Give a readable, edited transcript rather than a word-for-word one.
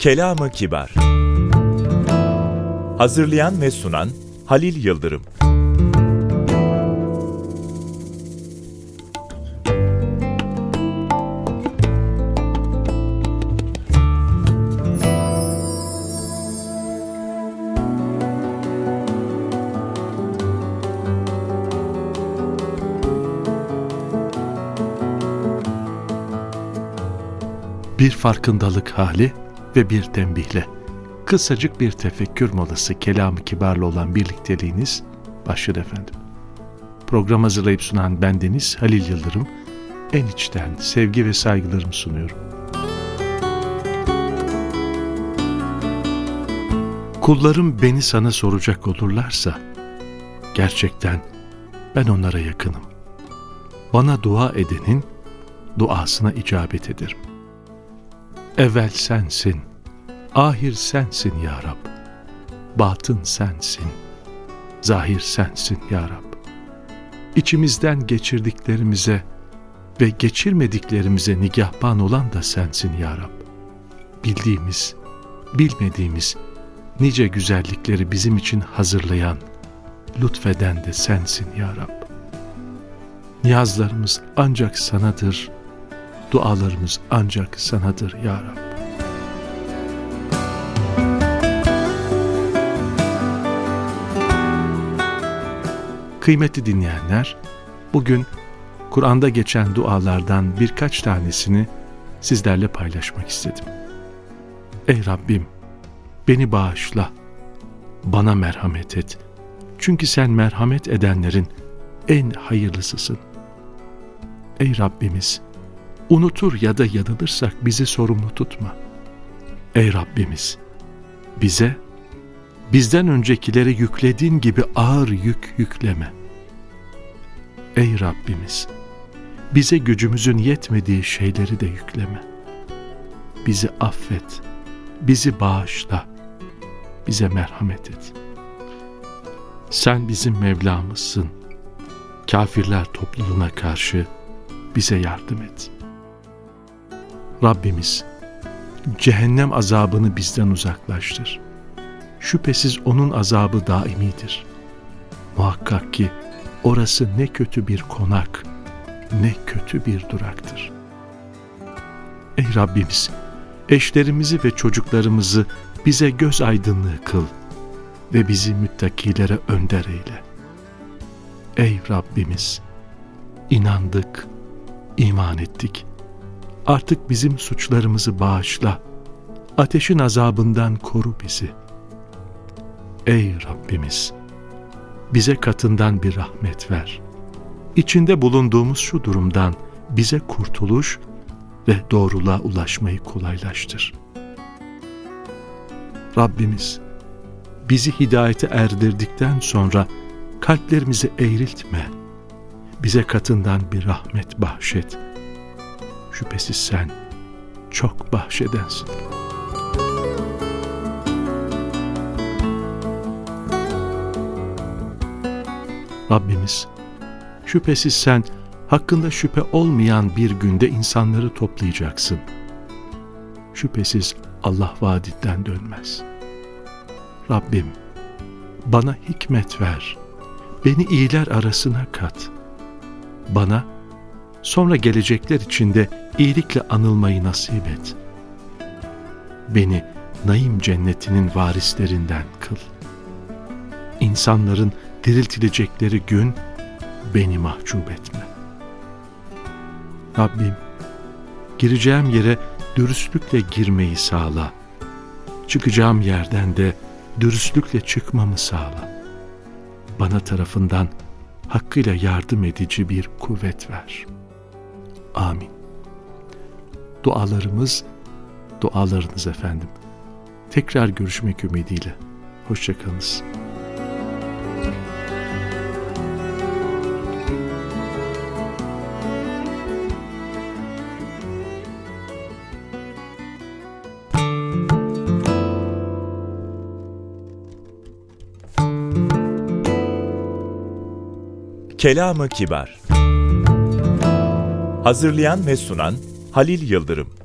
Kelam-ı Kibar. Hazırlayan ve sunan Halil Yıldırım. Bir farkındalık hali ve bir tembihle, kısacık bir tefekkür molası Kelam-ı Kibar'la olan birlikteliğiniz başladı efendim. Program hazırlayıp sunan bendeniz Halil Yıldırım, en içten sevgi ve saygılarımı sunuyorum. Kullarım beni sana soracak olurlarsa, gerçekten ben onlara yakınım. Bana dua edenin duasına icabet ederim. Evvel sensin, ahir sensin ya Rab. Batın sensin, zahir sensin ya Rab. İçimizden geçirdiklerimize ve geçirmediklerimize nigahban olan da sensin ya Rab. Bildiğimiz, bilmediğimiz nice güzellikleri bizim için hazırlayan, lütfeden de sensin ya Rab. Niyazlarımız ancak sanadır, dualarımız ancak sanadır ya Rab. Kıymetli dinleyenler, bugün Kur'an'da geçen dualardan birkaç tanesini sizlerle paylaşmak istedim. Ey Rabbim, beni bağışla, bana merhamet et. Çünkü sen merhamet edenlerin en hayırlısısın. Ey Rabbimiz, unutur ya da yanılırsak bizi sorumlu tutma. Ey Rabbimiz, bize, bizden öncekilere yüklediğin gibi ağır yük yükleme. Ey Rabbimiz, bize gücümüzün yetmediği şeyleri de yükleme. Bizi affet, bizi bağışla, bize merhamet et. Sen bizim Mevlamızsın. Kafirler topluluğuna karşı bize yardım et. Rabbimiz, cehennem azabını bizden uzaklaştır. Şüphesiz onun azabı daimidir. Muhakkak ki orası ne kötü bir konak, ne kötü bir duraktır. Ey Rabbimiz, eşlerimizi ve çocuklarımızı bize göz aydınlığı kıl ve bizi müttakilere önder eyle. Ey Rabbimiz, inandık, iman ettik. Artık bizim suçlarımızı bağışla, ateşin azabından koru bizi. Ey Rabbimiz, bize katından bir rahmet ver. İçinde bulunduğumuz şu durumdan bize kurtuluş ve doğruluğa ulaşmayı kolaylaştır. Rabbimiz, bizi hidayete erdirdikten sonra kalplerimizi eğriltme. Bize katından bir rahmet bahşet. Şüphesiz sen çok bahşedensin. Rabbimiz, şüphesiz sen hakkında şüphe olmayan bir günde insanları toplayacaksın. Şüphesiz Allah vaadinden dönmez. Rabbim, bana hikmet ver, beni iyiler arasına kat. Bana, sonra gelecekler içinde iyilikle anılmayı nasip et. Beni naim cennetinin varislerinden kıl. İnsanların diriltilecekleri gün beni mahcup etme. Rabbim, gireceğim yere dürüstlükle girmeyi sağla. Çıkacağım yerden de dürüstlükle çıkmamı sağla. Bana tarafından hakkıyla yardım edici bir kuvvet ver. Amin. Dualarımız, dualarınız efendim. Tekrar görüşmek ümidiyle. Hoşça kalınız. Kelam-ı Kibar. Hazırlayan ve sunan Halil Yıldırım.